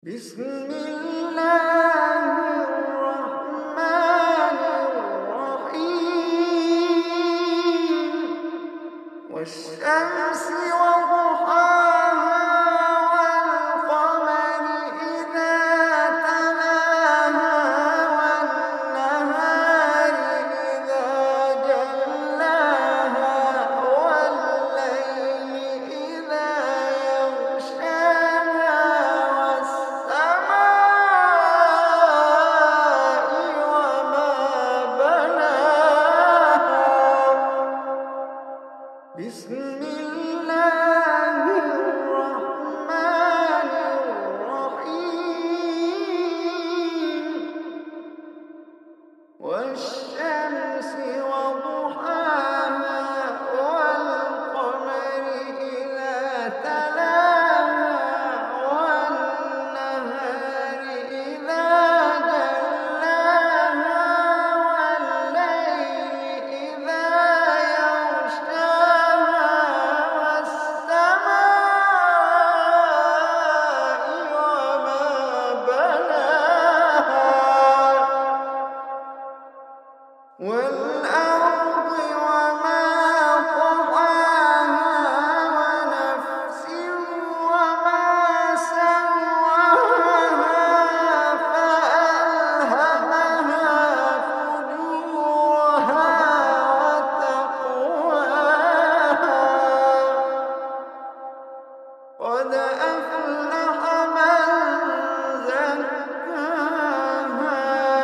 بسم الله الرحمن الرحيم والشمس وضحاها والقمر إذا تلاها والنهار إذا جلاها والليل إذا يغشاها والسماء وما بناها بسم الله الرحمن الرحيم والشمس وضحاها والقمر إذا تلاها والنهار إذا جلاها والليل إذا يغشاها والسماء وما بناها والأرض وما طحاها ونفس وما سواها فألهمها فجورها وتقواها قد أفلح من زكاها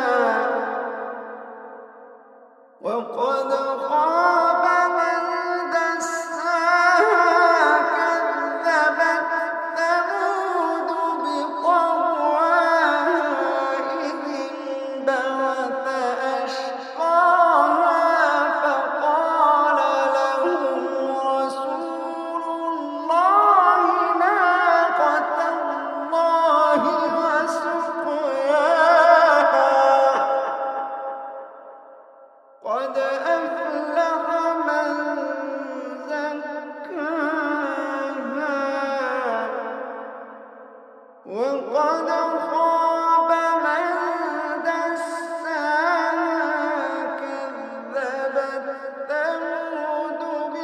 وقد خاب من دساها كذبت ثمود بطغواها إذ انبعث أشقاها فقال لهم رسول الله ناقة الله وسقياها قد أفلح من زكاها وقد خاب من دساها كذبت ثمود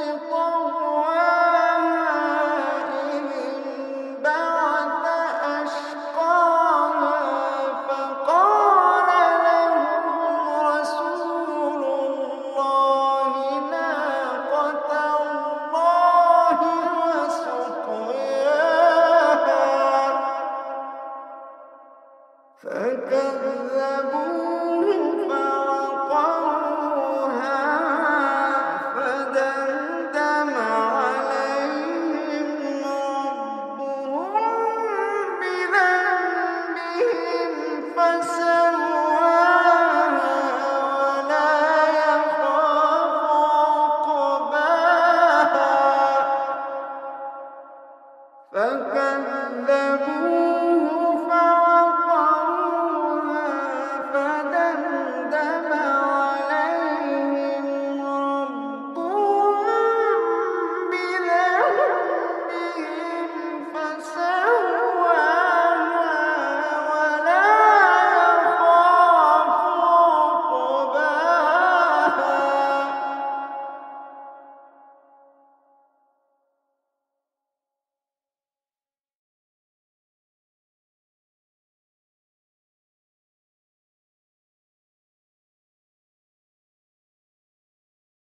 بطغواها إذ انبعث أشقاها فقال لهم رسول الله ناقة الله وسقياها فكذبوه فعقروها فدمدم عليهم ربهم بذنبهم فسواها ولا يخاف عقباها فكذبوه